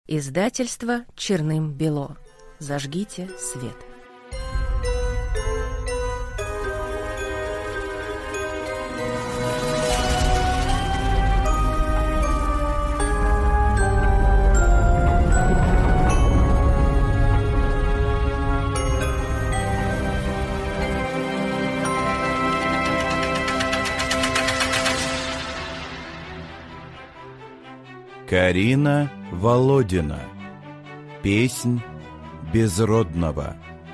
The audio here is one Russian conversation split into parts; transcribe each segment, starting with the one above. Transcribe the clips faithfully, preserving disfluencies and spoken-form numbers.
Издательство Черным-Бело. Зажгите свет. Карина Володина. Песнь безродного.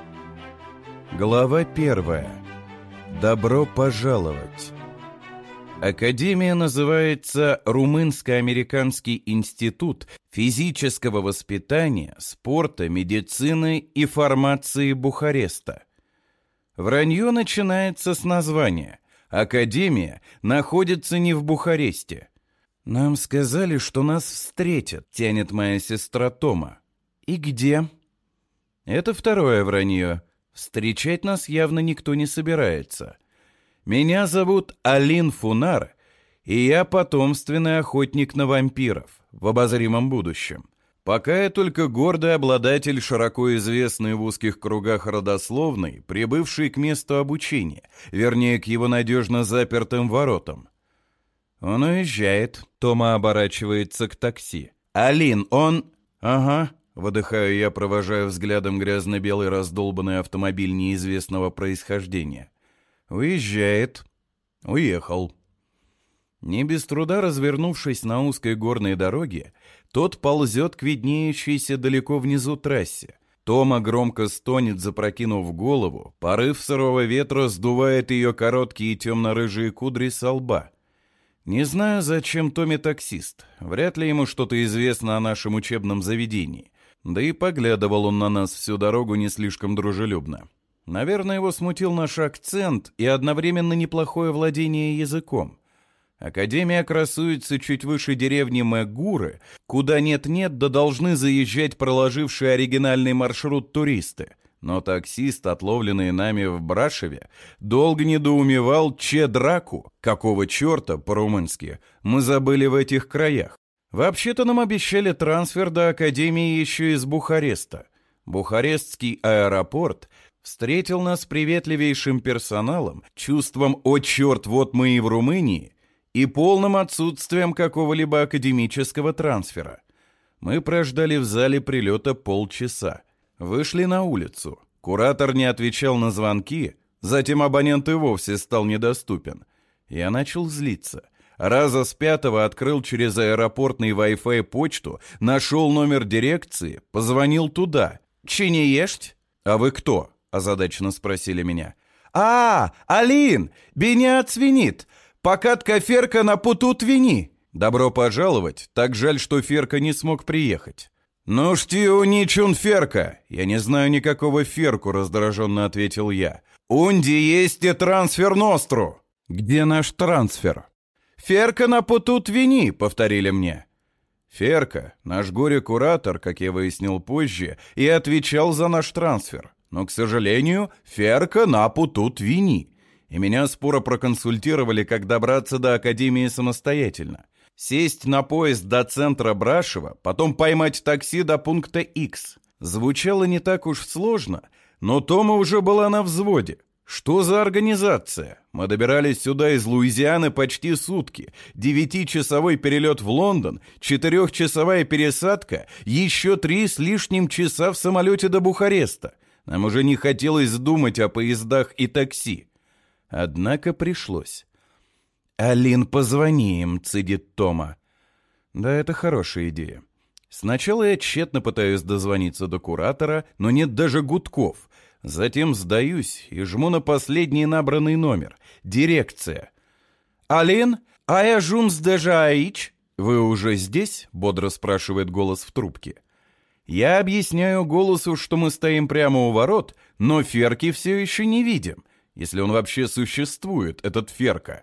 Глава первая. Добро пожаловать. Академия называется Румынско-Американский институт физического воспитания, спорта, медицины и фармации Бухареста. Вранье начинается с названия. Академия находится не в Бухаресте. «Нам сказали, что нас встретят», — тянет моя сестра Тома. «И где?» Это второе вранье. Встречать нас явно никто не собирается. Меня зовут Алин Фунар, и я потомственный охотник на вампиров в обозримом будущем. Пока я только гордый обладатель широко известной в узких кругах родословной, прибывший к месту обучения, вернее, к его надежно запертым воротам. Он уезжает. Тома оборачивается к такси. «Алин, он...» «Ага», — выдыхаю я, провожая взглядом грязно-белый раздолбанный автомобиль неизвестного происхождения. «Уезжает». «Уехал». Не без труда развернувшись на узкой горной дороге, тот ползет к виднеющейся далеко внизу трассе. Тома громко стонет, запрокинув голову. Порыв сырого ветра сдувает ее короткие темно-рыжие кудри со лба. Не знаю, зачем Томе таксист. Вряд ли ему что-то известно о нашем учебном заведении. Да и поглядывал он на нас всю дорогу не слишком дружелюбно. Наверное, его смутил наш акцент и одновременно неплохое владение языком. Академия красуется чуть выше деревни Мэгуры, куда нет-нет, да должны заезжать проложившие оригинальный маршрут туристы. Но таксист, отловленный нами в Брашеве, долго недоумевал, че драку, какого черта, по-румынски, мы забыли в этих краях. Вообще-то нам обещали трансфер до Академии еще из Бухареста. Бухарестский аэропорт встретил нас приветливейшим персоналом, чувством «О, черт, вот мы и в Румынии» и полным отсутствием какого-либо академического трансфера. Мы прождали в зале прилета полчаса. Вышли на улицу. Куратор не отвечал на звонки, затем абонент и вовсе стал недоступен. Я начал злиться. Раза с пятого открыл через аэропортный Wi-Fi почту, нашел номер дирекции, позвонил туда. «Чи не ешьть?» «А вы кто?» – озадаченно спросили меня. «А, Алин, меня отсвинит! Покатка Ферка на путут вини!» «Добро пожаловать, так жаль, что Ферка не смог приехать». «Ну штиу ничун Ферка!» «Я не знаю никакого Ферку», — раздраженно ответил я. «Унди есть и трансфер ностру!» «Где наш трансфер?» «Ферка на путут вини», — повторили мне. Ферка, наш горе-куратор, как я выяснил позже, и отвечал за наш трансфер. Но, к сожалению, Ферка на путут вини. И меня споро проконсультировали, как добраться до Академии самостоятельно. Сесть на поезд до центра Брашева, потом поймать такси до пункта X. Звучало не так уж сложно, но Тома уже была на взводе. Что за организация? Мы добирались сюда из Луизианы почти сутки. Девятичасовой перелет в Лондон, четырехчасовая пересадка, еще три с лишним часа в самолете до Бухареста. Нам уже не хотелось думать о поездах и такси. Однако пришлось. «Алин, позвони им», — цедит Тома. Да, это хорошая идея. Сначала я тщетно пытаюсь дозвониться до куратора, но нет даже гудков. Затем сдаюсь и жму на последний набранный номер. Дирекция. «Алин, а я жумс déjà aici?» «Вы уже здесь?» — бодро спрашивает голос в трубке. Я объясняю голосу, что мы стоим прямо у ворот, но Ферки все еще не видим, если он вообще существует, этот Ферка.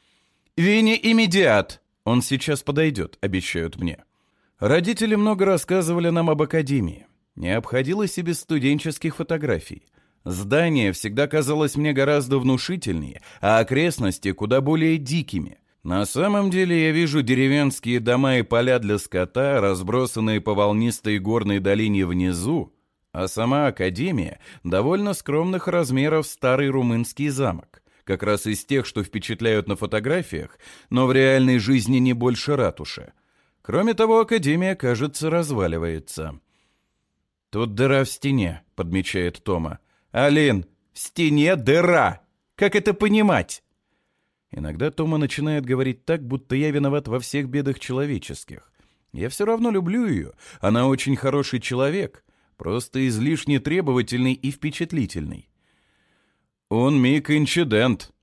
«Вини иммедиат!» «Он сейчас подойдет», — обещают мне. Родители много рассказывали нам об академии. Не обходилось и без студенческих фотографий. Здание всегда казалось мне гораздо внушительнее, а окрестности куда более дикими. На самом деле я вижу деревенские дома и поля для скота, разбросанные по волнистой горной долине внизу, а сама академия довольно скромных размеров старый румынский замок, как раз из тех, что впечатляют на фотографиях, но в реальной жизни не больше ратуши. Кроме того, академия, кажется, разваливается. «Тут дыра в стене», — подмечает Тома. «Алин, в стене дыра! Как это понимать?» Иногда Тома начинает говорить так, будто я виноват во всех бедах человеческих. Я все равно люблю ее, она очень хороший человек, просто излишне требовательный и впечатлительный. Он миг-инцидент.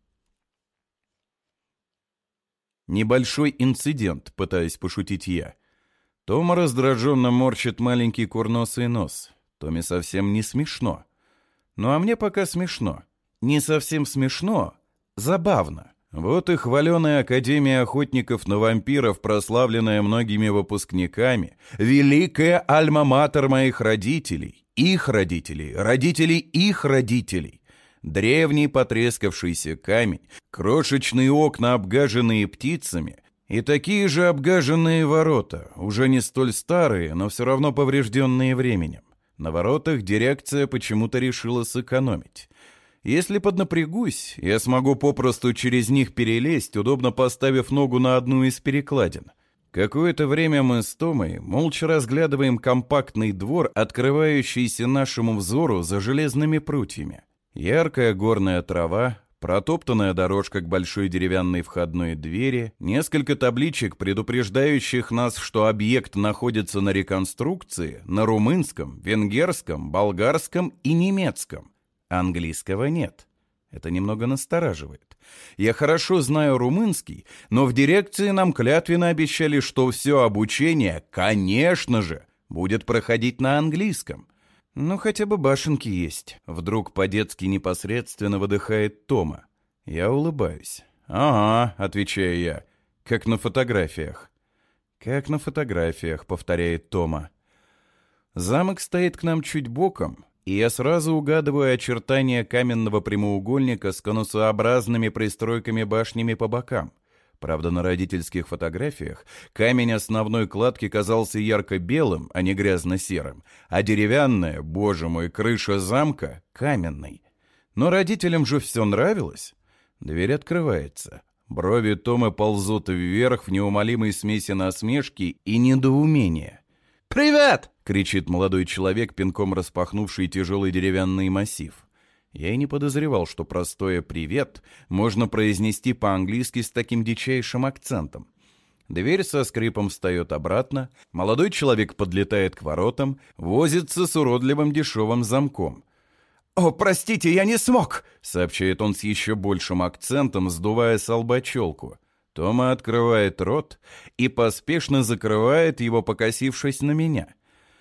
Небольшой инцидент, пытаюсь пошутить я. Тома раздраженно морщит маленький курносый нос. Томе совсем не смешно. Ну а мне пока смешно. Не совсем смешно, забавно. Вот и хваленая Академия охотников на вампиров, прославленная многими выпускниками, великая альма-матер моих родителей, их родителей, родителей их родителей, древний потрескавшийся камень, крошечные окна, обгаженные птицами, и такие же обгаженные ворота, уже не столь старые, но все равно поврежденные временем. На воротах дирекция почему-то решила сэкономить. Если поднапрягусь, я смогу попросту через них перелезть, удобно поставив ногу на одну из перекладин. Какое-то время мы с Томой молча разглядываем компактный двор, открывающийся нашему взору за железными прутьями. Яркая горная трава, протоптанная дорожка к большой деревянной входной двери, несколько табличек, предупреждающих нас, что объект находится на реконструкции, на румынском, венгерском, болгарском и немецком. Английского нет. Это немного настораживает. Я хорошо знаю румынский, но в дирекции нам клятвенно обещали, что все обучение, конечно же, будет проходить на английском. Ну, хотя бы башенки есть. Вдруг по-детски непосредственно выдыхает Тома. Я улыбаюсь. «Ага», — отвечаю я, — «как на фотографиях». «Как на фотографиях», — повторяет Тома. Замок стоит к нам чуть боком, и я сразу угадываю очертания каменного прямоугольника с конусообразными пристройками-башнями по бокам. Правда, на родительских фотографиях камень основной кладки казался ярко-белым, а не грязно-серым, а деревянная, боже мой, крыша замка каменной. Но родителям же все нравилось. Дверь открывается. Брови Томы ползут вверх в неумолимой смеси насмешки и недоумения. «Привет!» — кричит молодой человек, пинком распахнувший тяжелый деревянный массив. Я и не подозревал, что простое «привет» можно произнести по-английски с таким дичайшим акцентом. Дверь со скрипом встает обратно, молодой человек подлетает к воротам, возится с уродливым дешевым замком. «О, простите, я не смог!» — сообщает он с еще большим акцентом, сдувая со лба челку. Тома открывает рот и поспешно закрывает его, покосившись на меня.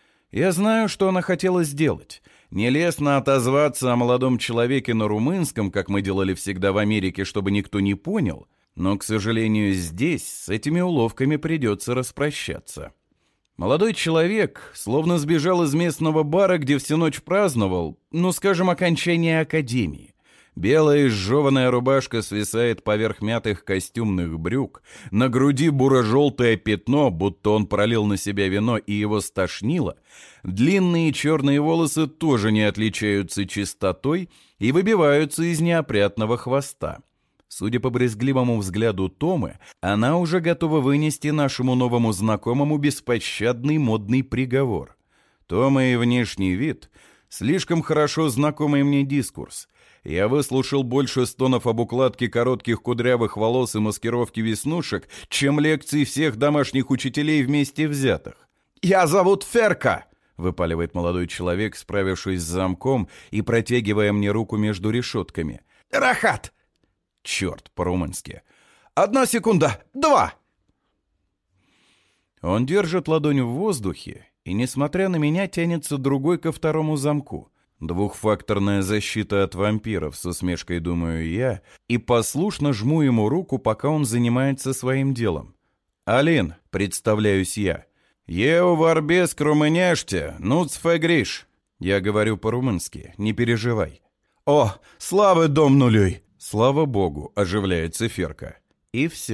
Я знаю, что она хотела сделать. Нелестно отозваться о молодом человеке на румынском, как мы делали всегда в Америке, чтобы никто не понял, но, к сожалению, здесь с этими уловками придется распрощаться. Молодой человек словно сбежал из местного бара, где всю ночь праздновал, ну, скажем, окончание академии. Белая изжеванная рубашка свисает поверх мятых костюмных брюк, на груди буро-желтое пятно, будто он пролил на себя вино и его стошнило, длинные черные волосы тоже не отличаются чистотой и выбиваются из неопрятного хвоста. Судя по брезгливому взгляду Томы, она уже готова вынести нашему новому знакомому беспощадный модный приговор. Тома и внешний вид — слишком хорошо знакомый мне дискурс. Я выслушал больше стонов об укладке коротких кудрявых волос и маскировке веснушек, чем лекций всех домашних учителей вместе взятых. «Я зовут Ферка!» — выпаливает молодой человек, справившись с замком и протягивая мне руку между решетками. «Рахат!» «Черт, по-румынски!» «Одна секунда! Два!» Он держит ладонь в воздухе, и, несмотря на меня, тянется другой ко второму замку. Двухфакторная защита от вампиров, с усмешкой думаю я, и послушно жму ему руку, пока он занимается своим делом. «Алин», — представляюсь я, — «Еу варбес румыняште, нуц фегриш». Я говорю по-румынски, не переживай. «О, слава домнулюй!» «Слава богу», — оживляется Ферка. И все.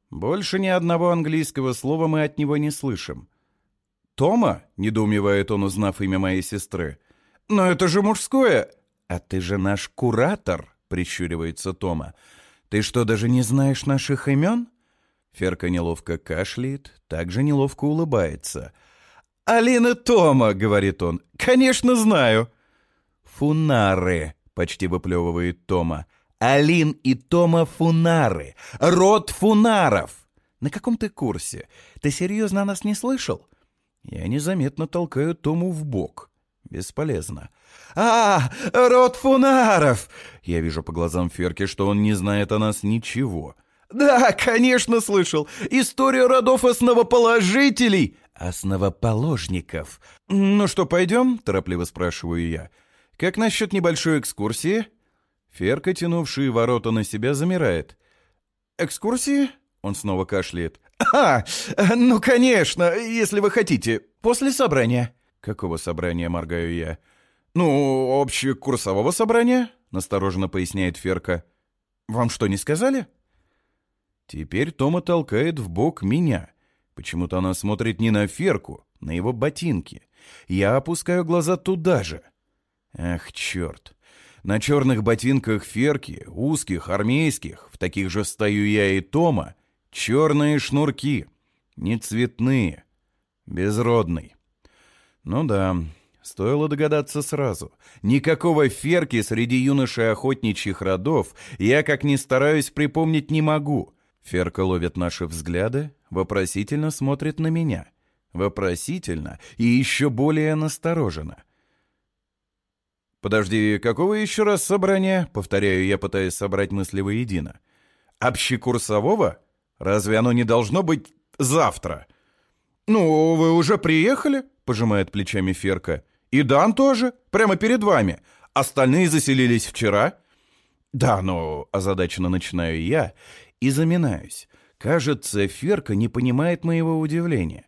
Больше ни одного английского слова мы от него не слышим. «Тома?» — недоумевает он, узнав имя моей сестры. «Но это же мужское!» «А ты же наш куратор!» — прищуривается Тома. «Ты что, даже не знаешь наших имен?» Ферка неловко кашляет, также неловко улыбается. «Алина Тома!» — говорит он. «Конечно знаю!» «Фунары!» — почти выплевывает Тома. «Алин и Тома Фунары! Род Фунаров!» «На каком ты курсе? Ты серьезно о нас не слышал?» Я незаметно толкаю Тому в бок. Бесполезно. «А, род Фунаров!» Я вижу по глазам Ферки, что он не знает о нас ничего. «Да, конечно, слышал. История родов основоположителей!» «Основоположников!» «Ну что, пойдем?» — торопливо спрашиваю я. «Как насчет небольшой экскурсии?» Ферка, тянувшая ворота на себя, замирает. «Экскурсии?» — он снова кашляет. «А, ну, конечно, если вы хотите. После собрания». «Какого собрания?» — моргаю я. «Ну, общекурсового собрания», — настороженно поясняет Ферка. «Вам что, не сказали?» Теперь Тома толкает в бок меня. Почему-то она смотрит не на Ферку, на его ботинки. Я опускаю глаза туда же. Ах, черт. На черных ботинках Ферки, узких, армейских, в таких же стою я и Тома, черные шнурки, не цветные, безродный. Ну да, стоило догадаться сразу. Никакого Ферки среди юношей охотничьих родов я, как ни стараюсь, припомнить не могу. Ферка ловит наши взгляды, вопросительно смотрит на меня. Вопросительно и еще более настороженно. «Подожди, какого еще раз собрания?» — повторяю я, пытаясь собрать мысли воедино. «Общекурсового? Разве оно не должно быть завтра?» «Ну, вы уже приехали?» — пожимает плечами Ферка. «И Дан тоже, прямо перед вами. Остальные заселились вчера». «Да, но...» — озадаченно начинаю я и заминаюсь. Кажется, Ферка не понимает моего удивления.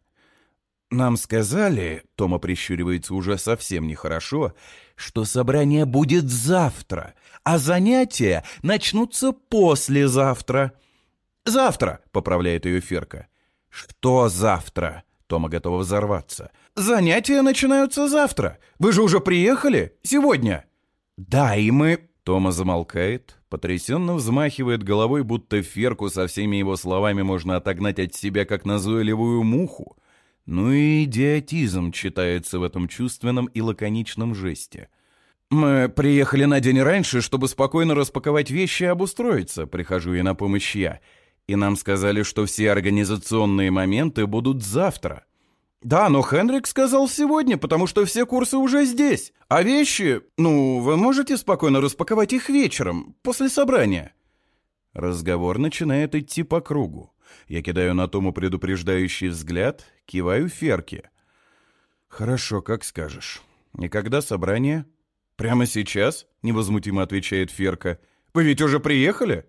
«Нам сказали, — Тома прищуривается уже совсем нехорошо, — что собрание будет завтра, а занятия начнутся послезавтра». «Завтра», — поправляет ее Ферка. «Что завтра?» — Тома готова взорваться. «Занятия начинаются завтра. Вы же уже приехали? Сегодня?» «Да, и мы...» Тома замолкает, потрясенно взмахивает головой, будто Ферку со всеми его словами можно отогнать от себя, как назойливую муху. Ну и идиотизм читается в этом чувственном и лаконичном жесте. «Мы приехали на день раньше, чтобы спокойно распаковать вещи и обустроиться», — прихожу ей на помощь я. «И нам сказали, что все организационные моменты будут завтра». «Да, но Хенрик сказал сегодня, потому что все курсы уже здесь. А вещи, ну, вы можете спокойно распаковать их вечером, после собрания». Разговор начинает идти по кругу. Я кидаю на Тому предупреждающий взгляд, киваю Ферке. «Хорошо, как скажешь. И когда собрание?» «Прямо сейчас?» — невозмутимо отвечает Ферка. «Вы ведь уже приехали?»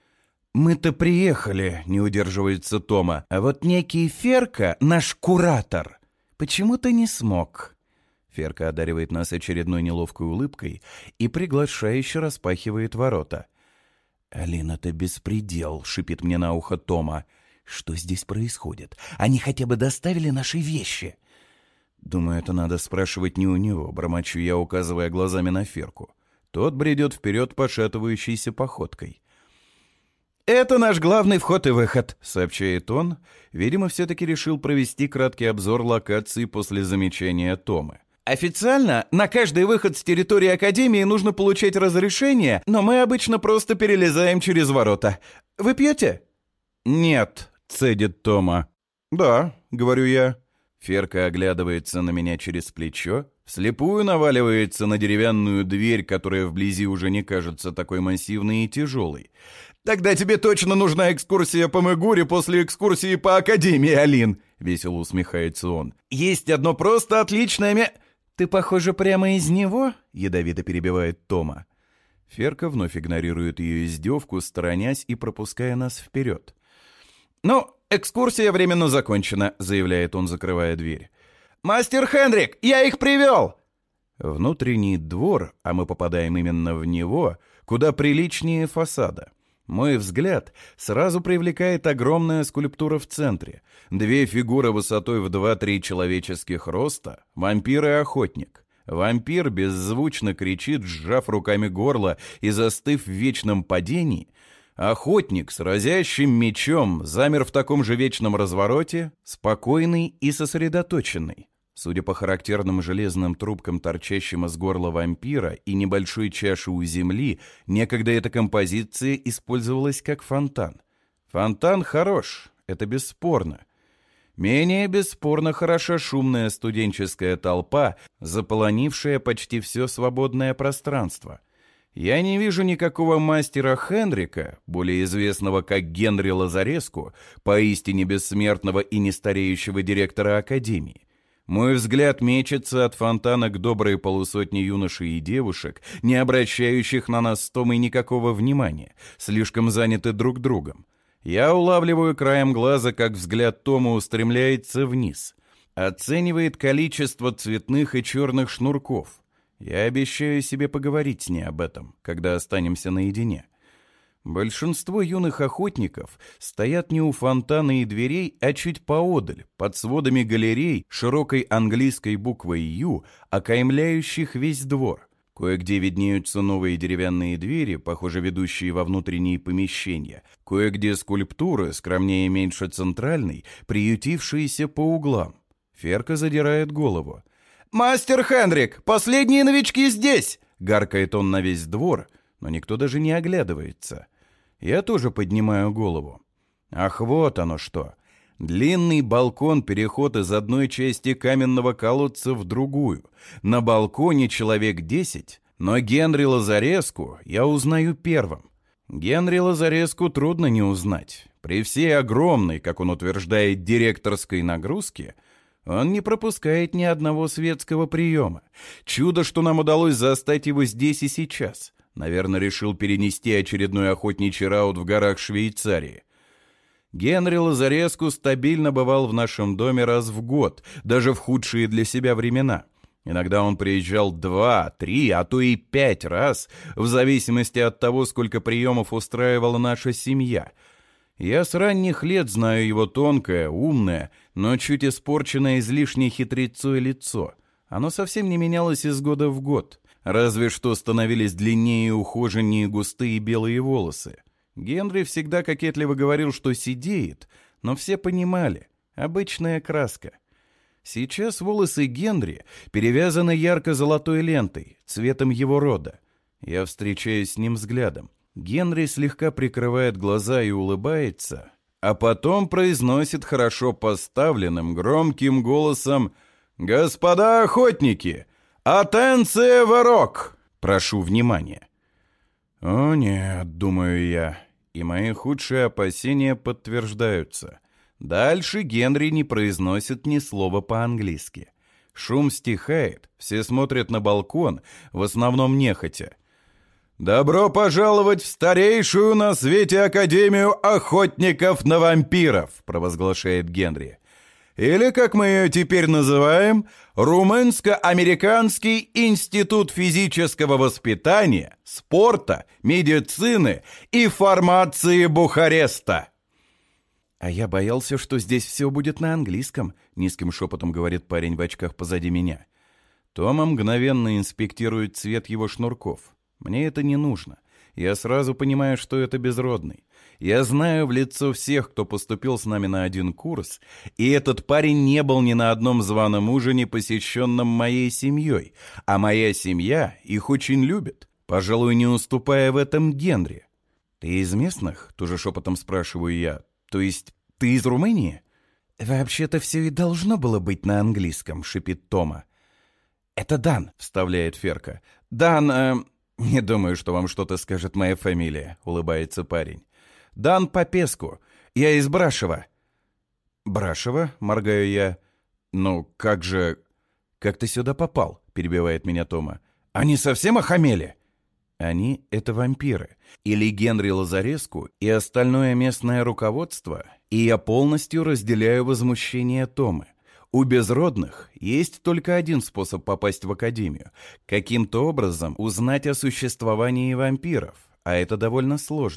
«Мы-то приехали», — не удерживается Тома. «А вот некий Ферка, наш куратор, почему-то не смог». Ферка одаривает нас очередной неловкой улыбкой и приглашающе распахивает ворота. «Алина, это беспредел», — шипит мне на ухо Тома. «Что здесь происходит? Они хотя бы доставили наши вещи?» Думаю, это надо спрашивать не у него, бормочу я, указывая глазами на Ферку. Тот бредет вперед пошатывающейся походкой. «Это наш главный вход и выход», — сообщает он. Видимо, все-таки решил провести краткий обзор локации после замечания Томы. «Официально на каждый выход с территории Академии нужно получать разрешение, но мы обычно просто перелезаем через ворота. Вы пьете?» «Нет», — цедит Тома. «Да», — говорю я. Ферка оглядывается на меня через плечо, вслепую наваливается на деревянную дверь, которая вблизи уже не кажется такой массивной и тяжелой. «Тогда тебе точно нужна экскурсия по Мэгуре после экскурсии по Академии, Алин!» — весело усмехается он. «Есть одно просто отличное ме...» «Ты, похоже, прямо из него?» — ядовито перебивает Тома. Ферка вновь игнорирует ее издевку, сторонясь и пропуская нас вперед. «Ну, экскурсия временно закончена», — заявляет он, закрывая дверь. «Мастер Хенрик, я их привел!» Внутренний двор, а мы попадаем именно в него, куда приличнее фасада. Мой взгляд сразу привлекает огромная скульптура в центре. Две фигуры высотой в два-три человеческих роста, вампир и охотник. Вампир беззвучно кричит, сжав руками горло и застыв в вечном падении. Охотник с разящим мечом замер в таком же вечном развороте, спокойный и сосредоточенный. Судя по характерным железным трубкам, торчащим из горла вампира, и небольшой чаше у земли, некогда эта композиция использовалась как фонтан. Фонтан хорош, это бесспорно. Менее бесспорно хороша шумная студенческая толпа, заполонившая почти все свободное пространство. Я не вижу никакого мастера Хенрика, более известного как Генри Лазареску, поистине бессмертного и нестареющего директора Академии. Мой взгляд мечется от фонтана к доброй полусотне юношей и девушек, не обращающих на нас с Томой никакого внимания, слишком заняты друг другом. Я улавливаю краем глаза, как взгляд Тома устремляется вниз, оценивает количество цветных и черных шнурков. Я обещаю себе поговорить с ней об этом, когда останемся наедине. Большинство юных охотников стоят не у фонтана и дверей, а чуть поодаль, под сводами галерей широкой английской буквой «Ю», окаймляющих весь двор. Кое-где виднеются новые деревянные двери, похоже, ведущие во внутренние помещения. Кое-где скульптуры, скромнее и меньше центральной, приютившиеся по углам. Ферка задирает голову. «Мастер Хенрик, последние новички здесь!» — гаркает он на весь двор, но никто даже не оглядывается. Я тоже поднимаю голову. Ах, вот оно что. Длинный балкон-переход из одной части каменного колодца в другую. На балконе человек десять, но Генри Лазареску я узнаю первым. Генри Лазареску трудно не узнать. При всей огромной, как он утверждает, директорской нагрузке, он не пропускает ни одного светского приема. Чудо, что нам удалось застать его здесь и сейчас. Наверное, решил перенести очередной охотничий раут в горах Швейцарии. Генри Лазареску стабильно бывал в нашем доме раз в год, даже в худшие для себя времена. Иногда он приезжал два, три, а то и пять раз, в зависимости от того, сколько приемов устраивала наша семья. Я с ранних лет знаю его тонкое, умное, но чуть испорченное излишней хитрецой лицо. Оно совсем не менялось из года в год. Разве что становились длиннее и ухоженнее густые белые волосы. Генри всегда кокетливо говорил, что сидеет, но все понимали — обычная краска. Сейчас волосы Генри перевязаны ярко-золотой лентой, цветом его рода. Я встречаюсь с ним взглядом. Генри слегка прикрывает глаза и улыбается, а потом произносит хорошо поставленным, громким голосом: «Господа охотники! «Атенция, ворок!» Прошу внимания. О нет, думаю я, и мои худшие опасения подтверждаются. Дальше Генри не произносит ни слова по-английски. Шум стихает, все смотрят на балкон, в основном нехотя. «Добро пожаловать в старейшую на свете Академию охотников на вампиров!» провозглашает Генри. Или, как мы ее теперь называем, Румынско-Американский институт физического воспитания, спорта, медицины и фармации Бухареста. А я боялся, что здесь все будет на английском, низким шепотом говорит парень в очках позади меня. Тома мгновенно инспектирует цвет его шнурков. Мне это не нужно. Я сразу понимаю, что это безродный. Я знаю в лицо всех, кто поступил с нами на один курс, и этот парень не был ни на одном званом ужине, посещенном моей семьей, а моя семья их очень любит, пожалуй, не уступая в этом Генри. «Ты из местных?» — тоже шепотом спрашиваю я. «То есть ты из Румынии?» «Вообще-то все и должно было быть на английском», — шипит Тома. «Это Дан», — вставляет Ферка. «Дан, э, не думаю, что вам что-то скажет моя фамилия», — улыбается парень. «Дан Попеску. Я из Брашева». «Брашева?» — моргаю я. «Ну, как же...» «Как ты сюда попал?» — перебивает меня Тома. «Они совсем охамели?» Они — это вампиры. Или Генри Лазареску и остальное местное руководство, и я полностью разделяю возмущение Томы. У безродных есть только один способ попасть в Академию — каким-то образом узнать о существовании вампиров, а это довольно сложно.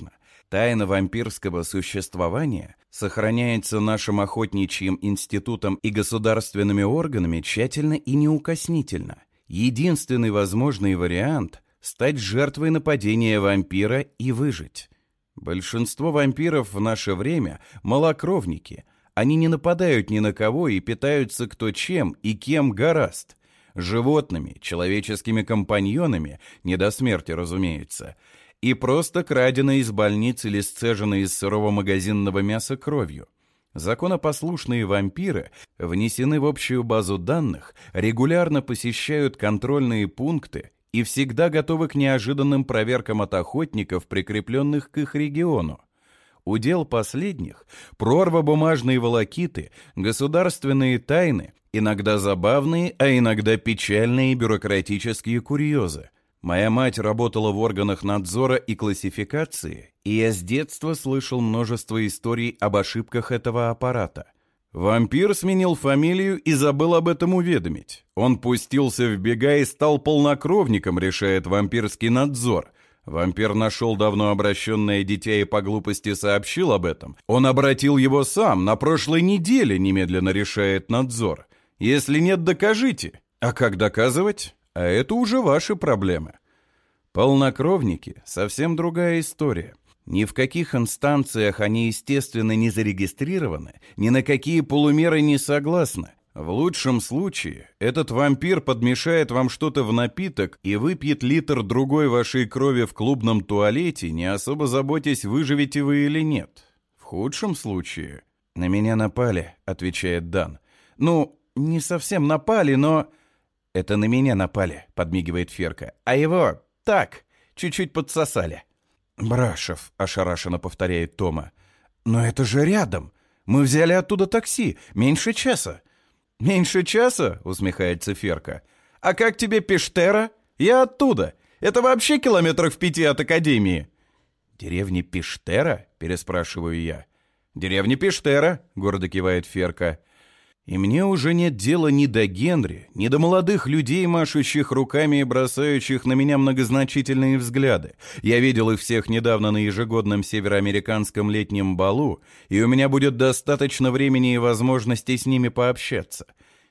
Тайна вампирского существования сохраняется нашим охотничьим институтом и государственными органами тщательно и неукоснительно. Единственный возможный вариант – стать жертвой нападения вампира и выжить. Большинство вампиров в наше время – малокровники. Они не нападают ни на кого и питаются кто чем и кем гораст. Животными, человеческими компаньонами, не до смерти, разумеется, и просто краденой из больниц или сцеженной из сырого магазинного мяса кровью. Законопослушные вампиры внесены в общую базу данных, регулярно посещают контрольные пункты и всегда готовы к неожиданным проверкам от охотников, прикрепленных к их региону. Удел последних – прорва бумажной волокиты, государственные тайны, иногда забавные, а иногда печальные бюрократические курьезы. Моя мать работала в органах надзора и классификации, и я с детства слышал множество историй об ошибках этого аппарата. Вампир сменил фамилию и забыл об этом уведомить. Он пустился в бега и стал полнокровником, решает вампирский надзор. Вампир нашел давно обращенное дитя и по глупости сообщил об этом. Он обратил его сам, на прошлой неделе немедленно решает надзор. Если нет, докажите. А как доказывать? А это уже ваши проблемы. Полнокровники – совсем другая история. Ни в каких инстанциях они, естественно, не зарегистрированы, ни на какие полумеры не согласны. В лучшем случае этот вампир подмешает вам что-то в напиток и выпьет литр другой вашей крови в клубном туалете, не особо заботясь, выживете вы или нет. В худшем случае... «На меня напали», — отвечает Дан. «Ну, не совсем напали, но...» «Это на меня напали», — подмигивает Ферка. «А его так, чуть-чуть подсосали». «Брашев», — ошарашенно повторяет Тома. «Но это же рядом. Мы взяли оттуда такси. Меньше часа». «Меньше часа?» — усмехается Ферка. «А как тебе Пештера? Я оттуда. Это вообще километров в пяти от Академии». «Деревня Пештера?» — переспрашиваю я. «Деревня Пештера», — гордо кивает Ферка. И мне уже нет дела ни до Генри, ни до молодых людей, машущих руками и бросающих на меня многозначительные взгляды. Я видел их всех недавно на ежегодном североамериканском летнем балу, и у меня будет достаточно времени и возможностей с ними пообщаться.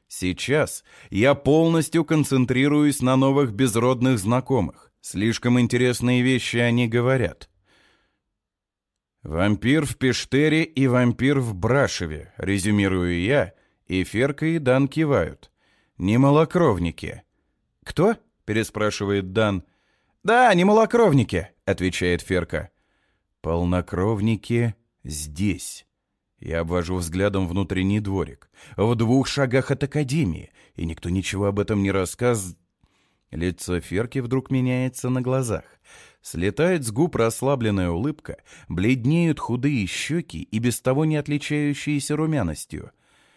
Сейчас я полностью концентрируюсь на новых безродных знакомых. Слишком интересные вещи они говорят. «Вампир в Пештере и вампир в Брашеве», — резюмирую я, и Ферка и Дан кивают. «Не малокровники». «Кто?» — переспрашивает Дан. «Да, не малокровники», — отвечает Ферка. «Полнокровники здесь». Я обвожу взглядом внутренний дворик. В двух шагах от Академии, и никто ничего об этом не рассказывает. Лицо Ферки вдруг меняется на глазах. Слетает с губ расслабленная улыбка, бледнеют худые щеки и без того не отличающиеся румяностью.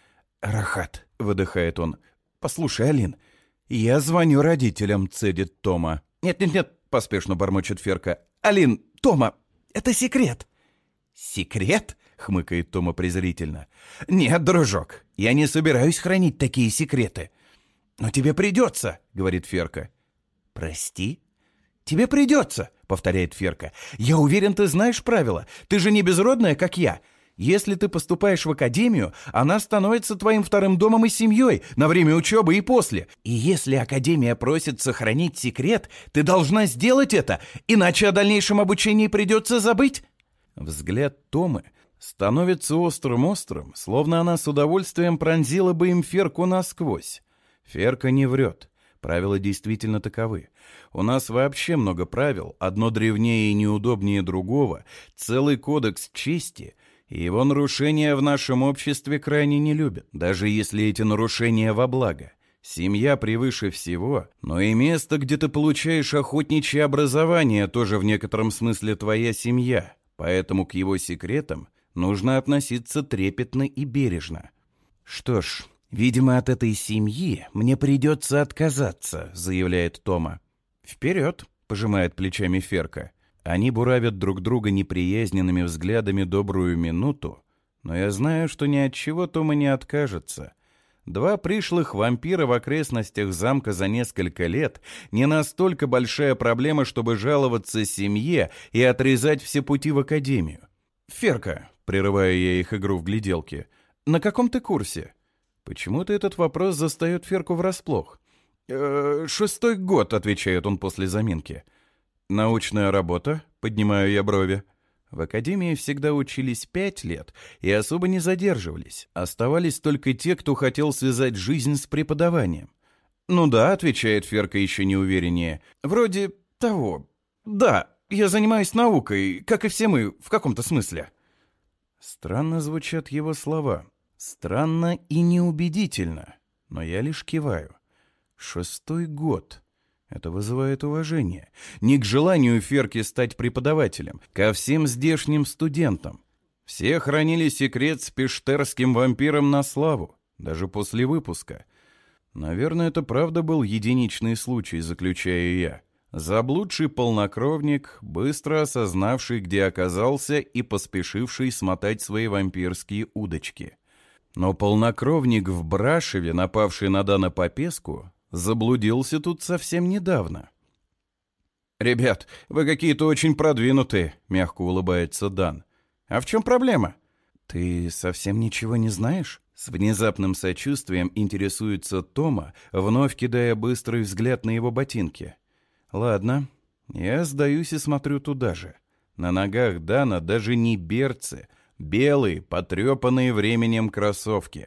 «Рахат», — выдыхает он. «Послушай, Алин, я звоню родителям», — цедит Тома. «Нет-нет-нет», — поспешно бормочет Ферка. «Алин, Тома, это секрет». «Секрет?» — хмыкает Тома презрительно. «Нет, дружок, я не собираюсь хранить такие секреты». «Но тебе придется», — говорит Ферка. «Прости?» «Тебе придется», — повторяет Ферка. «Я уверен, ты знаешь правила. Ты же не безродная, как я. Если ты поступаешь в академию, она становится твоим вторым домом и семьей на время учебы и после. И если академия просит сохранить секрет, ты должна сделать это, иначе о дальнейшем обучении придется забыть». Взгляд Томы становится острым-острым, словно она с удовольствием пронзила бы им Ферку насквозь. Ферка не врет. Правила действительно таковы. У нас вообще много правил, одно древнее и неудобнее другого, целый кодекс чести, и его нарушения в нашем обществе крайне не любят, даже если эти нарушения во благо. Семья превыше всего, но и место, где ты получаешь охотничье образование, тоже в некотором смысле твоя семья, поэтому к его секретам нужно относиться трепетно и бережно. Что ж, видимо, от этой семьи мне придется отказаться, заявляет Тома. Вперед, пожимает плечами Ферка. Они буравят друг друга неприязненными взглядами добрую минуту, но я знаю, что ни от чего Тома не откажется. Два пришлых вампира в окрестностях замка за несколько лет не настолько большая проблема, чтобы жаловаться семье и отрезать все пути в академию. «Ферка», — прерываю я их игру в гляделки, — «на каком ты курсе?» Почему-то этот вопрос застает Ферку врасплох. «Э, «Шестой год», — отвечает он после заминки. «Научная работа?» — поднимаю я брови. В академии всегда учились пять лет и особо не задерживались. Оставались только те, кто хотел связать жизнь с преподаванием. «Ну да», — отвечает Ферка еще неувереннее. «Вроде того. Да, я занимаюсь наукой, как и все мы, в каком-то смысле». Странно звучат его слова. Странно и неубедительно. Но я лишь киваю. Шестой год. Это вызывает уважение. Не к желанию Ферки стать преподавателем, ко всем здешним студентам. Все хранили секрет с пештерским вампиром на славу, даже после выпуска. Наверное, это правда был единичный случай, заключаю я. Заблудший полнокровник, быстро осознавший, где оказался, и поспешивший смотать свои вампирские удочки. Но полнокровник в Брашеве, напавший на Дана Попеску, заблудился тут совсем недавно. «Ребят, вы какие-то очень продвинутые», — мягко улыбается Дан. «А в чем проблема?» «Ты совсем ничего не знаешь?» С внезапным сочувствием интересуется Тома, вновь кидая быстрый взгляд на его ботинки. «Ладно, я сдаюсь и смотрю туда же. На ногах Дана даже не берцы, белые, потрепанные временем кроссовки.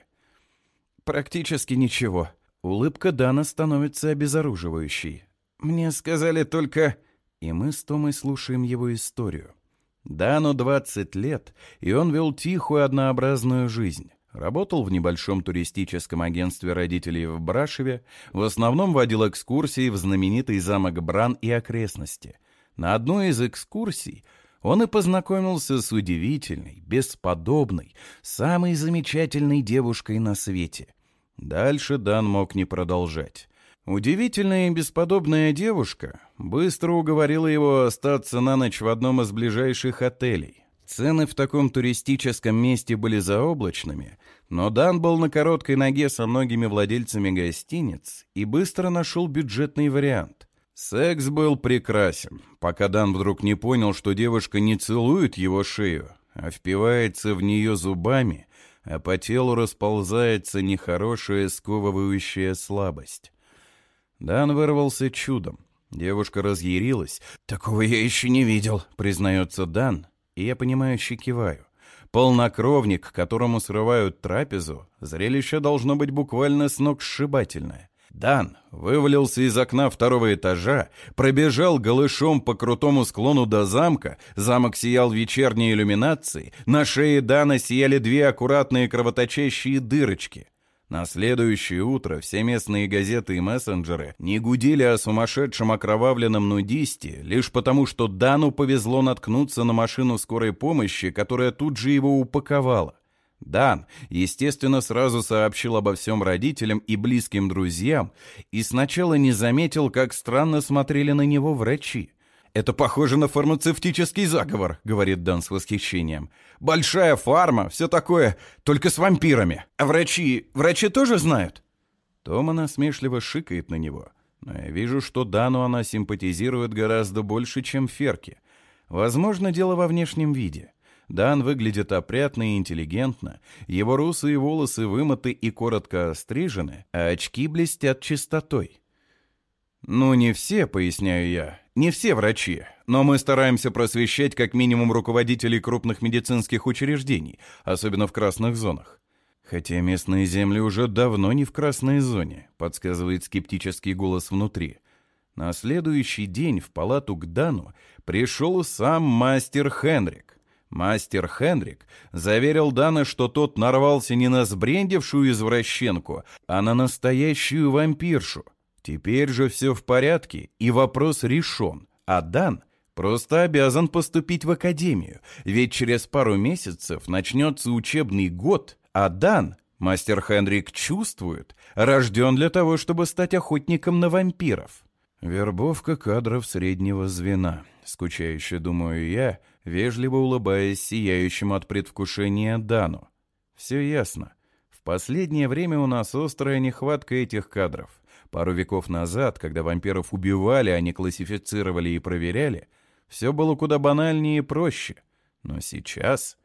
Практически ничего». Улыбка Дана становится обезоруживающей. «Мне сказали только...» И мы с Томой слушаем его историю. Дану двадцать лет, и он вел тихую однообразную жизнь. Работал в небольшом туристическом агентстве родителей в Брашеве, в основном водил экскурсии в знаменитый замок Бран и окрестности. На одной из экскурсий он и познакомился с удивительной, бесподобной, самой замечательной девушкой на свете. Дальше Дан мог не продолжать. Удивительная и бесподобная девушка быстро уговорила его остаться на ночь в одном из ближайших отелей. Цены в таком туристическом месте были заоблачными, но Дан был на короткой ноге со многими владельцами гостиниц и быстро нашел бюджетный вариант. Секс был прекрасен, пока Дан вдруг не понял, что девушка не целует его шею, а впивается в нее зубами, а по телу расползается нехорошая сковывающая слабость. Дан вырвался чудом. Девушка разъярилась. «Такого я еще не видел», — признается Дан, и я понимающе киваю. Полнокровник, которому срывают трапезу, зрелище должно быть буквально сногсшибательное. Дан вывалился из окна второго этажа, пробежал голышом по крутому склону до замка, замок сиял вечерней иллюминацией, на шее Дана сияли две аккуратные кровоточащие дырочки. На следующее утро все местные газеты и мессенджеры не гудели о сумасшедшем окровавленном нудисте лишь потому, что Дану повезло наткнуться на машину скорой помощи, которая тут же его упаковала. Дан, естественно, сразу сообщил обо всем родителям и близким друзьям и сначала не заметил, как странно смотрели на него врачи. «Это похоже на фармацевтический заговор», — говорит Дан с восхищением. «Большая фарма, все такое, только с вампирами. А врачи... врачи тоже знают?» Тома насмешливо шикает на него. Но я вижу, что Дану она симпатизирует гораздо больше, чем Ферке. Возможно, дело во внешнем виде. Дан выглядит опрятно и интеллигентно, его русые волосы вымыты и коротко острижены, а очки блестят чистотой. «Ну, не все, — поясняю я, — не все врачи, но мы стараемся просвещать как минимум руководителей крупных медицинских учреждений, особенно в красных зонах. Хотя местные земли уже давно не в красной зоне», — подсказывает скептический голос внутри. На следующий день в палату к Дану пришел сам мастер Хенрик. Мастер Хенрик заверил Дана, что тот нарвался не на сбрендившую извращенку, а на настоящую вампиршу. Теперь же все в порядке, и вопрос решен, а Дан просто обязан поступить в академию, ведь через пару месяцев начнется учебный год, а Дан, мастер Хенрик чувствует, рожден для того, чтобы стать охотником на вампиров. Вербовка кадров среднего звена, скучающе думаю я, вежливо улыбаясь сияющему от предвкушения Дану. Все ясно. В последнее время у нас острая нехватка этих кадров. Пару веков назад, когда вампиров убивали, а не классифицировали и проверяли, все было куда банальнее и проще. Но сейчас...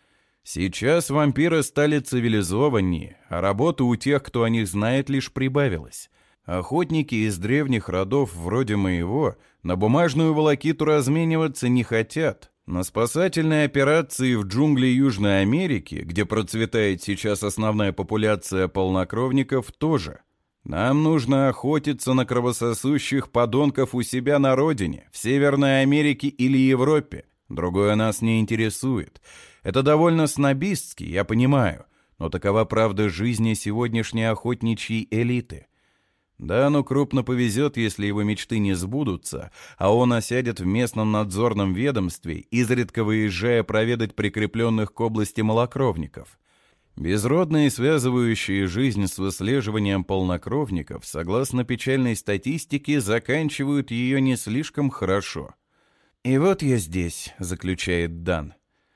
Сейчас вампиры стали цивилизованнее, а работа у тех, кто о них знает, лишь прибавилась. Охотники из древних родов, вроде моего, на бумажную волокиту размениваться не хотят. На спасательные операции в джунгли Южной Америки, где процветает сейчас основная популяция полнокровников, тоже. Нам нужно охотиться на кровососущих подонков у себя на родине, в Северной Америке или Европе. Другое нас не интересует. Это довольно снобистски, я понимаю, но такова правда жизни сегодняшней охотничьей элиты. Да, ну крупно повезет, если его мечты не сбудутся, а он осядет в местном надзорном ведомстве, изредка выезжая проведать прикрепленных к области малокровников. Безродные, связывающие жизнь с выслеживанием полнокровников, согласно печальной статистике, заканчивают ее не слишком хорошо. «И вот я здесь», — заключает Дан.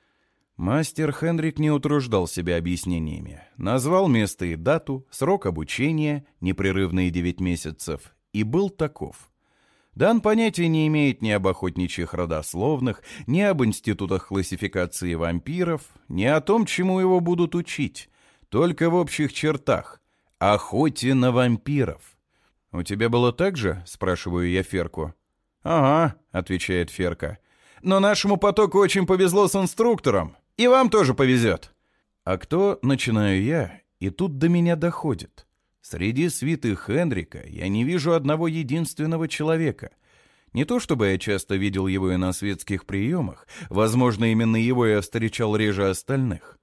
Мастер Хендрик не утруждал себя объяснениями. Назвал место и дату, срок обучения, непрерывные девять месяцев, и был таков. Дан понятия не имеет ни об охотничьих родословных, ни об институтах классификации вампиров, ни о том, чему его будут учить, только в общих чертах. Охоте на вампиров. «У тебя было так же?» — спрашиваю я Ферку. «Ага», — отвечает Ферка. «Но нашему потоку очень повезло с инструктором. И вам тоже повезет». «А кто?» — начинаю я, и тут до меня доходит. Среди свиты Хендрика я не вижу одного единственного человека. Не то чтобы я часто видел его и на светских приемах, возможно, именно его я встречал реже остальных.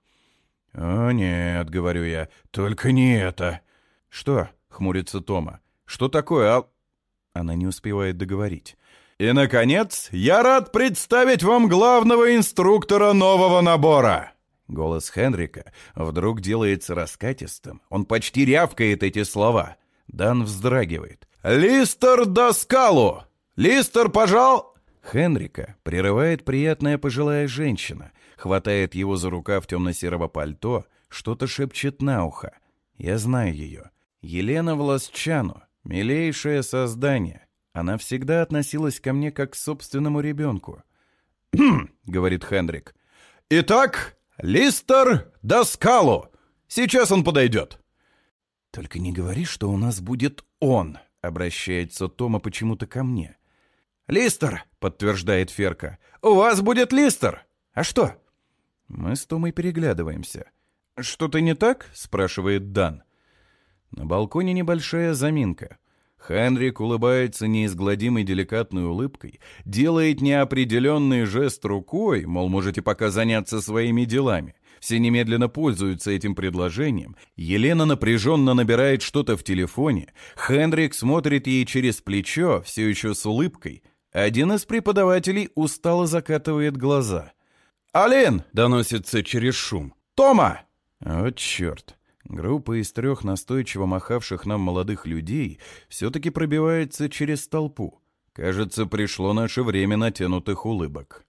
«О нет», — говорю я, — «только не это». «Что?» — хмурится Тома. «Что такое, Ал...» Она не успевает договорить. «И, наконец, я рад представить вам главного инструктора нового набора!» Голос Хендрика вдруг делается раскатистым. Он почти рявкает эти слова. Дан вздрагивает. «Листер Доскалу! Листер, пожал...» Хендрика прерывает приятная пожилая женщина, хватает его за рукав темно-серого пальто, что-то шепчет на ухо. Я знаю ее. Елена Власчану, милейшее создание. Она всегда относилась ко мне как к собственному ребенку. «Хм», — говорит Хендрик. «Итак, Листер Доскалу. Сейчас он подойдет». «Только не говори, что у нас будет он», — обращается Тома почему-то ко мне. «Листер», — подтверждает Ферка. «У вас будет Листер. А что?» Мы с Томой переглядываемся. «Что-то не так?» — спрашивает Дан. На балконе небольшая заминка. Хендрик улыбается неизгладимой деликатной улыбкой, делает неопределенный жест рукой, мол, можете пока заняться своими делами. Все немедленно пользуются этим предложением. Елена напряженно набирает что-то в телефоне. Хендрик смотрит ей через плечо, все еще с улыбкой. Один из преподавателей устало закатывает глаза. «Алин!» — доносится через шум. «Тома!» Вот черт. Группа из трех настойчиво махавших нам молодых людей все-таки пробивается через толпу. Кажется, пришло наше время натянутых улыбок.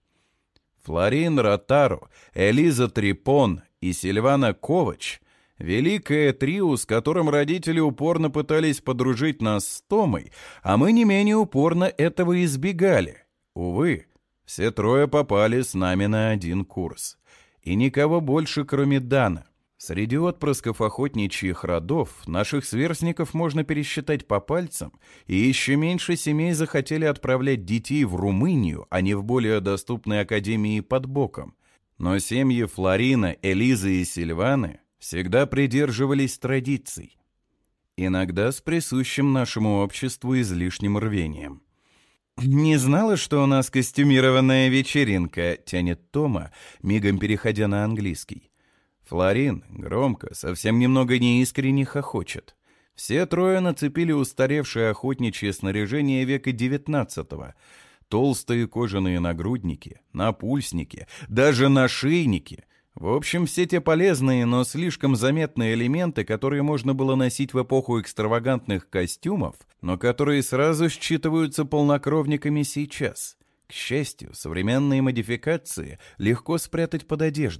Флорин Ротару, Элиза Трипон и Сильвана Ковач — великое трио, с которым родители упорно пытались подружить нас с Томой, а мы не менее упорно этого избегали. Увы, все трое попали с нами на один курс. И никого больше, кроме Дана. Среди отпрысков охотничьих родов наших сверстников можно пересчитать по пальцам, и еще меньше семей захотели отправлять детей в Румынию, а не в более доступные академии под боком. Но семьи Флорина, Элизы и Сильваны всегда придерживались традиций. Иногда с присущим нашему обществу излишним рвением. «Не знала, что у нас костюмированная вечеринка», — тянет Тома, мигом переходя на английский. Флорин громко, совсем немного неискренне хохочет. Все трое нацепили устаревшее охотничье снаряжение века девятнадцатого. Толстые кожаные нагрудники, напульсники, даже нашийники. В общем, все те полезные, но слишком заметные элементы, которые можно было носить в эпоху экстравагантных костюмов, но которые сразу считываются полнокровниками сейчас. К счастью, современные модификации легко спрятать под одеждой.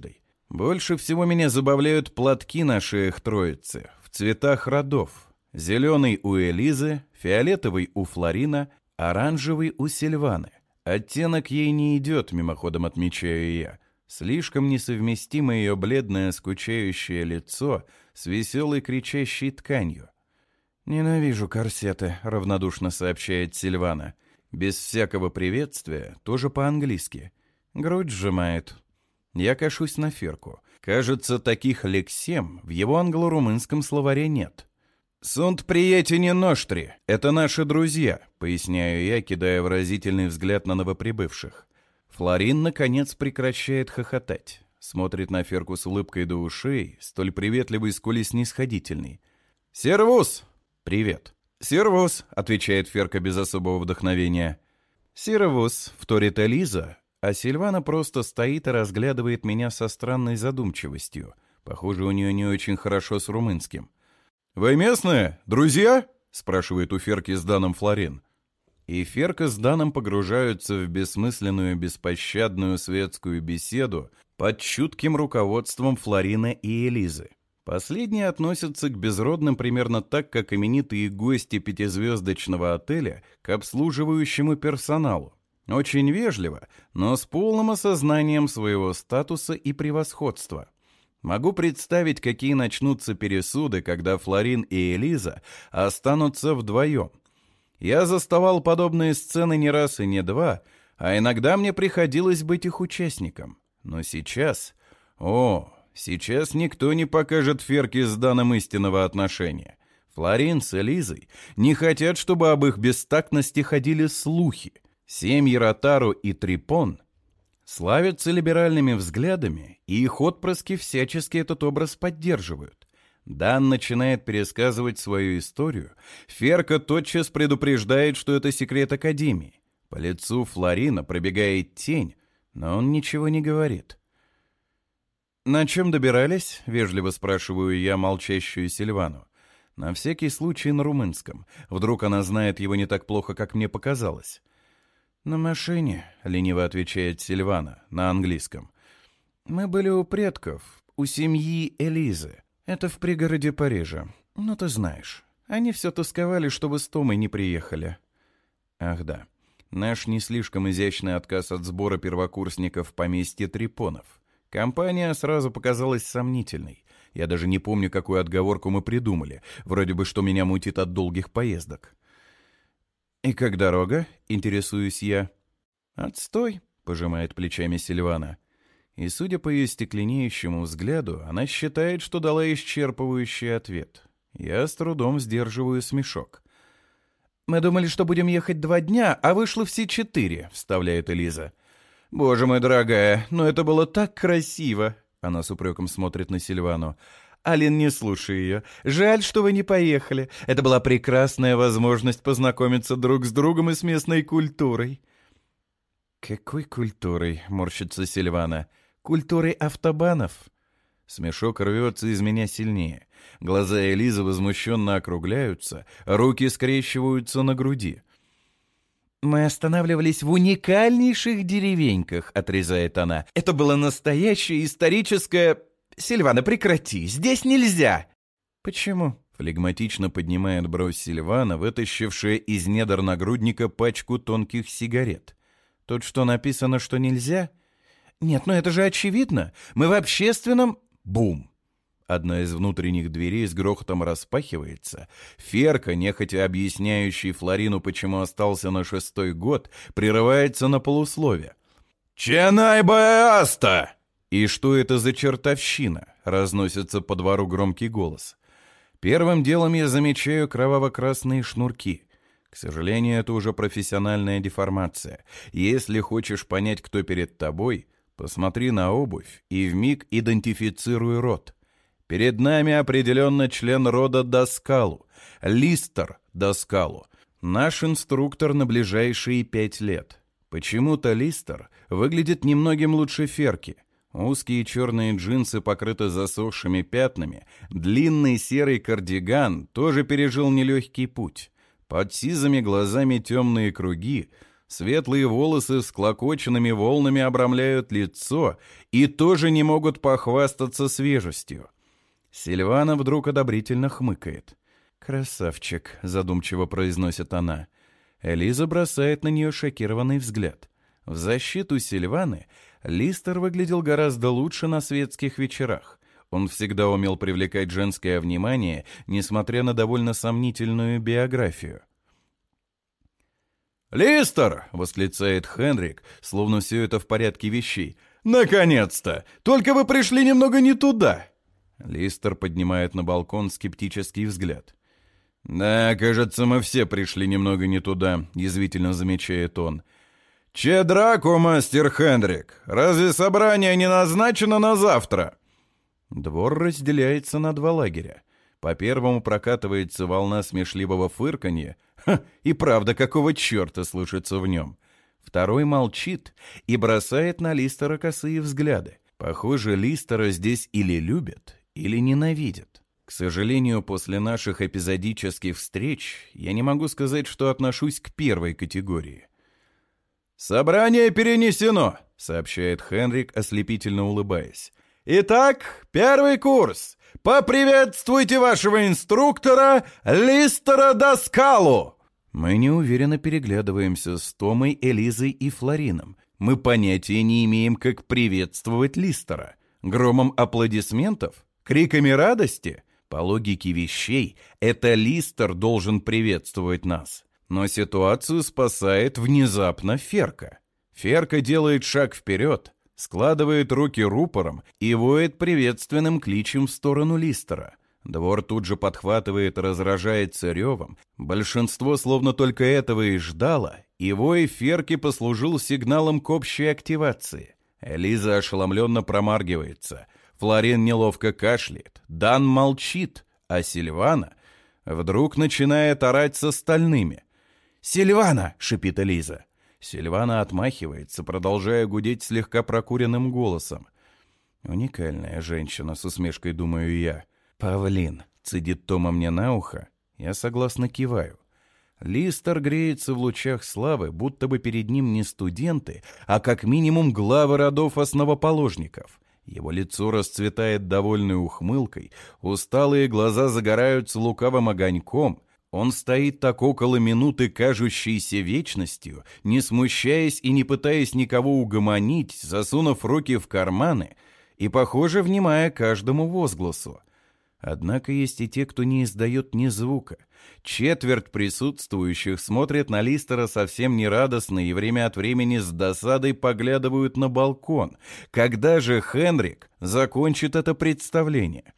Больше всего меня забавляют платки на шеях троицы в цветах родов. Зеленый у Элизы, фиолетовый у Флорина, оранжевый у Сильваны. Оттенок ей не идет, мимоходом отмечаю я. Слишком несовместимо ее бледное скучающее лицо с веселой кричащей тканью. «Ненавижу корсеты», — равнодушно сообщает Сильвана. Без всякого приветствия, тоже по-английски. Грудь сжимает. Я кашусь на Ферку. Кажется, таких лексем в его англо-румынском словаре нет. «Сунт приятели ноштри, это наши друзья», — поясняю я, кидая выразительный взгляд на новоприбывших. Флорин, наконец, прекращает хохотать. Смотрит на Ферку с улыбкой до ушей, столь приветливый, сколь и снисходительный. «Сервус!» «Привет». «Сервус», — отвечает Ферка без особого вдохновения. «Сервус», — вторит Элиза, а Сильвана просто стоит и разглядывает меня со странной задумчивостью. Похоже, у нее не очень хорошо с румынским. «Вы местные? Друзья?» — спрашивает у Ферки с Даном Флорин. И Ферка с Даном погружаются в бессмысленную, беспощадную светскую беседу под чутким руководством Флорина и Элизы. Последние относятся к безродным примерно так, как именитые гости пятизвездочного отеля к обслуживающему персоналу. Очень вежливо, но с полным осознанием своего статуса и превосходства. Могу представить, какие начнутся пересуды, когда Флорин и Элиза останутся вдвоем. Я заставал подобные сцены не раз и не два, а иногда мне приходилось быть их участником. Но сейчас... О, сейчас никто не покажет Ферке с Даном истинного отношения. Флорин с Элизой не хотят, чтобы об их бестактности ходили слухи. Семьи Ротару и Трипон славятся либеральными взглядами, и их отпрыски всячески этот образ поддерживают. Дан начинает пересказывать свою историю. Ферка тотчас предупреждает, что это секрет Академии. По лицу Флорина пробегает тень, но он ничего не говорит. «На чем добирались?» — вежливо спрашиваю я молчащую Сильвану. На всякий случай на румынском. Вдруг она знает его не так плохо, как мне показалось. «На машине», — лениво отвечает Сильвана на английском. «Мы были у предков, у семьи Элизы. Это в пригороде Парижа. Ну, ты знаешь. Они все тосковали, чтобы с Томой не приехали». Ах да, наш не слишком изящный отказ от сбора первокурсников в поместье Трипонов. Компания сразу показалась сомнительной. Я даже не помню, какую отговорку мы придумали. Вроде бы, что меня мутит от долгих поездок. «И как дорога?» — интересуюсь я. «Отстой», — пожимает плечами Сильвана. И, судя по ее стекленеющему взгляду, она считает, что дала исчерпывающий ответ. Я с трудом сдерживаю смешок. «Мы думали, что будем ехать два дня, а вышло все четыре», — вставляет Элиза. «Боже мой, дорогая, но это было так красиво!» Она с упреком смотрит на Сильвану. «Алин, не слушай ее. Жаль, что вы не поехали. Это была прекрасная возможность познакомиться друг с другом и с местной культурой». «Какой культурой?» — морщится Сильвана. «Культурой автобанов». Смешок рвется из меня сильнее. Глаза Элизы возмущенно округляются, руки скрещиваются на груди. «Мы останавливались в уникальнейших деревеньках», — отрезает она. «Это было настоящее историческое...» «Сильвана, прекрати! Здесь нельзя!» «Почему?» — флегматично поднимает бровь Сильвана, вытащившая из недр нагрудника пачку тонких сигарет. «Тут что, написано, что нельзя?» «Нет, ну это же очевидно! Мы в общественном...» Бум! Одна из внутренних дверей с грохотом распахивается. Ферка, нехотя объясняющий Флорину, почему остался на шестой год, прерывается на полуслове. «Ченай бааста!» «И что это за чертовщина?» — разносится по двору громкий голос. Первым делом я замечаю кроваво-красные шнурки. К сожалению, это уже профессиональная деформация. Если хочешь понять, кто перед тобой, посмотри на обувь и вмиг идентифицируй род. Перед нами определенно член рода Даскалу, Листер Даскалу, наш инструктор на ближайшие пять лет. Почему-то Листер выглядит немногим лучше Ферки. Узкие черные джинсы покрыты засохшими пятнами, длинный серый кардиган тоже пережил нелегкий путь. Под сизыми глазами темные круги, Светлые волосы с клокоченными волнами обрамляют лицо и тоже не могут похвастаться свежестью. Сильвана вдруг одобрительно хмыкает. «Красавчик», — задумчиво произносит она. Элиза бросает на нее шокированный взгляд. В защиту Сильваны Листер выглядел гораздо лучше на светских вечерах. Он всегда умел привлекать женское внимание, несмотря на довольно сомнительную биографию. «Листер!» — восклицает Хенрик, словно все это в порядке вещей. «Наконец-то! Только вы пришли немного не туда!» Листер поднимает на балкон скептический взгляд. «Да, кажется, мы все пришли немного не туда», — язвительно замечает он. «Че драку, мастер Хенрик? Разве собрание не назначено на завтра?» Двор разделяется на два лагеря. По первому прокатывается волна смешливого фырканья. Ха, и правда, какого черта слышится в нем? Второй молчит и бросает на Листера косые взгляды. Похоже, Листера здесь или любят, или ненавидят. К сожалению, после наших эпизодических встреч я не могу сказать, что отношусь к первой категории. «Собрание перенесено», — сообщает Хенрик, ослепительно улыбаясь. «Итак, первый курс. Поприветствуйте вашего инструктора Листера Доскалу!» Мы неуверенно переглядываемся с Томой, Элизой и Флорином. Мы понятия не имеем, как приветствовать Листера. Громом аплодисментов? Криками радости? По логике вещей, это Листер должен приветствовать нас. Но ситуацию спасает внезапно Ферка. Ферка делает шаг вперед, складывает руки рупором и воет приветственным кличем в сторону Листера. Двор тут же подхватывает и разражается ревом. Большинство словно только этого и ждало, и вой Ферки послужил сигналом к общей активации. Элиза ошеломленно промаргивается. Флорин неловко кашляет. Дан молчит, а Сильвана вдруг начинает орать с остальными. «Сильвана!» — шипит Элиза. Сильвана отмахивается, продолжая гудеть слегка прокуренным голосом. «Уникальная женщина», — с усмешкой думаю я. «Павлин», — цедит Тома мне на ухо. Я согласно киваю. Листер греется в лучах славы, будто бы перед ним не студенты, а как минимум главы родов основоположников. Его лицо расцветает довольной ухмылкой, усталые глаза загораются лукавым огоньком. Он стоит так около минуты, кажущейся вечностью, не смущаясь и не пытаясь никого угомонить, засунув руки в карманы и, похоже, внимая каждому возгласу. Однако есть и те, кто не издает ни звука. Четверть присутствующих смотрят на Листера совсем нерадостно и время от времени с досадой поглядывают на балкон. Когда же Хенрик закончит это представление?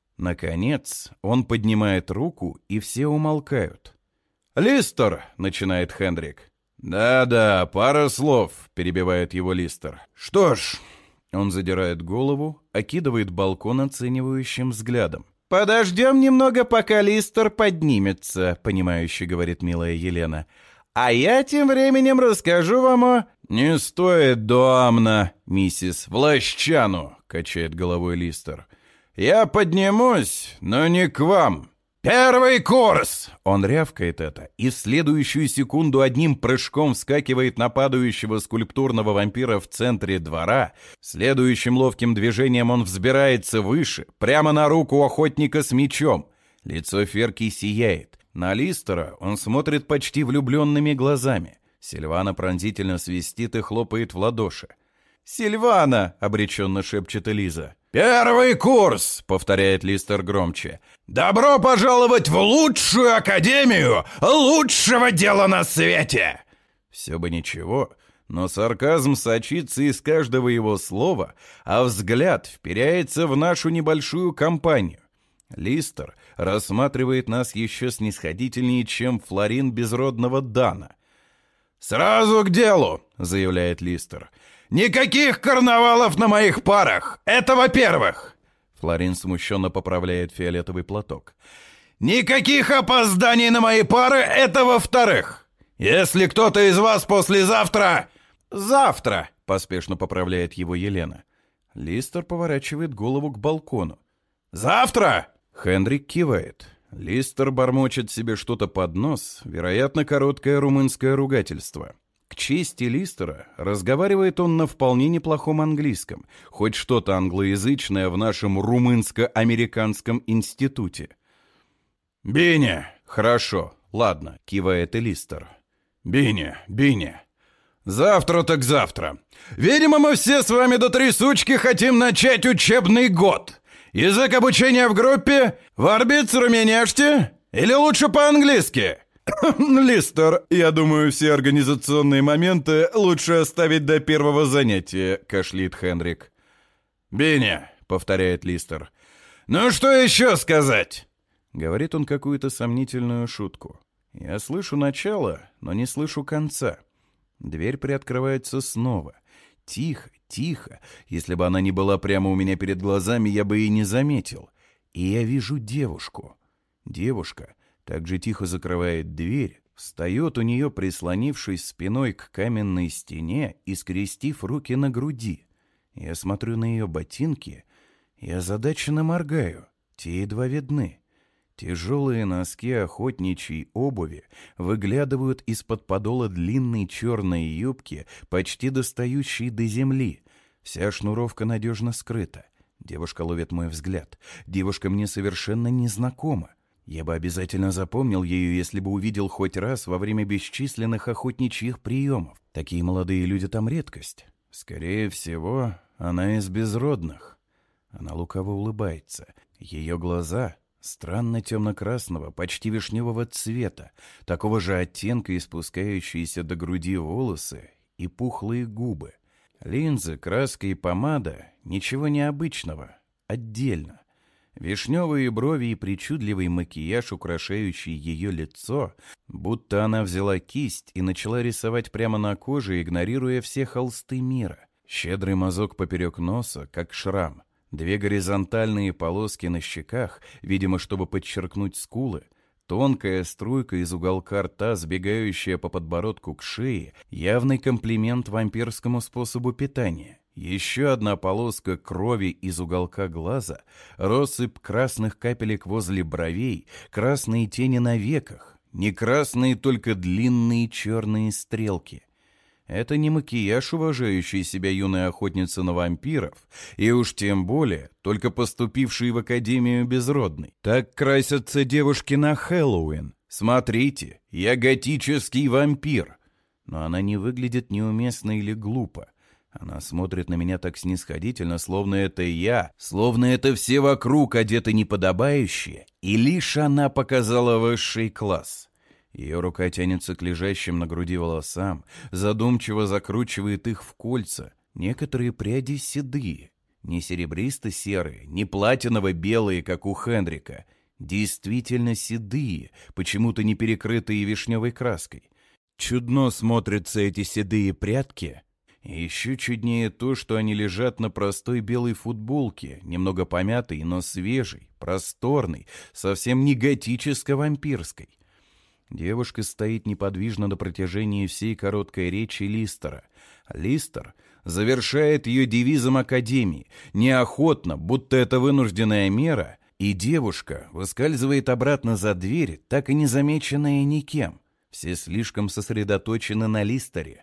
Наконец, он поднимает руку, и все умолкают. «Листер!» — начинает Хенрик. «Да-да, пара слов», — перебивает его Листер. «Что ж...» — он задирает голову, окидывает балкон оценивающим взглядом. «Подождем немного, пока Листер поднимется», — понимающе говорит милая Елена. «А я тем временем расскажу вам о...» «Не стоит, Дуамна, миссис Влащану», — качает головой Листер. «Я поднимусь, но не к вам. Первый курс!» Он рявкает это, и в следующую секунду одним прыжком вскакивает на падающего скульптурного вампира в центре двора. Следующим ловким движением он взбирается выше, прямо на руку охотника с мечом. Лицо Ферки сияет. На Листера он смотрит почти влюбленными глазами. Сильвана пронзительно свистит и хлопает в ладоши. «Сильвана!» — обреченно шепчет Элиза. «Первый курс!» — повторяет Листер громче. «Добро пожаловать в лучшую академию лучшего дела на свете!» Все бы ничего, но сарказм сочится из каждого его слова, а взгляд вперяется в нашу небольшую компанию. Листер рассматривает нас еще снисходительнее, чем Флорин безродного Дана. «Сразу к делу!» — заявляет Листер. «Никаких карнавалов на моих парах! Это во-первых!» Флорин смущенно поправляет фиолетовый платок. «Никаких опозданий на мои пары! Это во-вторых! Если кто-то из вас послезавтра...» «Завтра!» — поспешно поправляет его Елена. Листер поворачивает голову к балкону. «Завтра!» — Хенрик кивает. Листер бормочет себе что-то под нос, вероятно, короткое румынское ругательство. К К чести Листера, разговаривает он на вполне неплохом английском, хоть что-то англоязычное в нашем румынско-американском институте. «Биня, хорошо, ладно», — кивает и Листер. «Биня, Биня, завтра так завтра. Видимо, мы все с вами до трясучки хотим начать учебный год. Язык обучения в группе? В арбитруме нежьте? Или лучше по-английски?» «Листер, я думаю, все организационные моменты лучше оставить до первого занятия», — кашляет Хендрик. «Биня», — повторяет Листер. «Ну что еще сказать?» Говорит он какую-то сомнительную шутку. Я слышу начало, но не слышу конца. Дверь приоткрывается снова. Тихо, тихо. Если бы она не была прямо у меня перед глазами, я бы и не заметил. И я вижу девушку. Девушка так же тихо закрывает дверь, встает у нее, прислонившись спиной к каменной стене и скрестив руки на груди. Я смотрю на ее ботинки и озадаченно моргаю. Те едва видны. Тяжелые носки охотничьей обуви выглядывают из-под подола длинной черной юбки, почти достающей до земли. Вся шнуровка надежно скрыта. Девушка ловит мой взгляд. Девушка мне совершенно незнакома. Я бы обязательно запомнил ее, если бы увидел хоть раз во время бесчисленных охотничьих приемов. Такие молодые люди там редкость. Скорее всего, она из безродных. Она лукаво улыбается. Ее глаза странно темно-красного, почти вишневого цвета, такого же оттенка и спускающиеся до груди волосы и пухлые губы. Линзы, краска и помада — ничего необычного, отдельно. Вишневые брови и причудливый макияж, украшающий ее лицо, будто она взяла кисть и начала рисовать прямо на коже, игнорируя все холсты мира. Щедрый мазок поперек носа, как шрам. Две горизонтальные полоски на щеках, видимо, чтобы подчеркнуть скулы. Тонкая струйка из уголка рта, сбегающая по подбородку к шее, явный комплимент вампирскому способу питания. Еще одна полоска крови из уголка глаза, россыпь красных капелек возле бровей, красные тени на веках, не красные, только длинные черные стрелки. Это не макияж уважающей себя юной охотницы на вампиров, и уж тем более только поступившей в Академию Безродной. Так красятся девушки на Хэллоуин. Смотрите, я готический вампир. Но она не выглядит неуместно или глупо. Она смотрит на меня так снисходительно, словно это я, словно это все вокруг одеты неподобающе, и лишь она показала высший класс. Ее рука тянется к лежащим на груди волосам, задумчиво закручивает их в кольца. Некоторые пряди седые, не серебристо-серые, не платиново-белые, как у Хендрика. Действительно седые, почему-то не перекрытые вишневой краской. Чудно смотрятся эти седые прядки. И еще чуднее то, что они лежат на простой белой футболке, немного помятой, но свежей, просторной, совсем не готическо-вампирской. Девушка стоит неподвижно на протяжении всей короткой речи Листера. Листер завершает ее девизом Академии, неохотно, будто это вынужденная мера, и девушка выскальзывает обратно за дверь, так и не замеченная никем. Все слишком сосредоточены на Листере.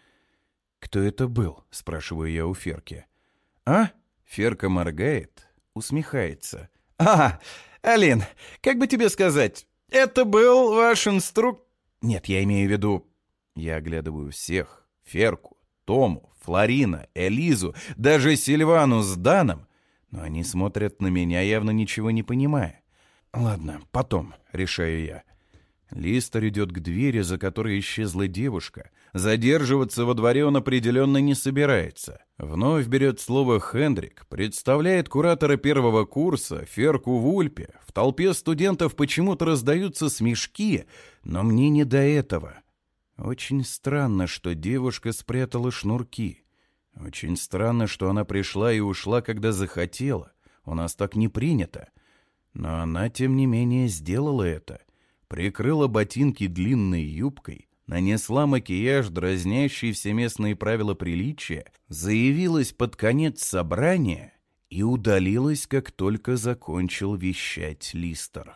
«Кто это был?» — спрашиваю я у Ферки. «А?» — Ферка моргает, усмехается. «А, Алин, как бы тебе сказать? Это был ваш инструк...» «Нет, я имею в виду...» Я оглядываю всех. Ферку, Тому, Флорина, Элизу, даже Сильвану с Даном. Но они смотрят на меня, явно ничего не понимая. «Ладно, потом», — решаю я. Листер идет к двери, за которой исчезла девушка. Задерживаться во дворе он определенно не собирается. Вновь берет слово Хендрик, представляет куратора первого курса, Ферку Вульпе. В толпе студентов почему-то раздаются смешки, но мне не до этого. Очень странно, что девушка спрятала шнурки. Очень странно, что она пришла и ушла, когда захотела. У нас так не принято. Но она, тем не менее, сделала это. Прикрыла ботинки длинной юбкой, нанесла макияж, дразнящий все местные правила приличия, заявилась под конец собрания и удалилась, как только закончил вещать Листер.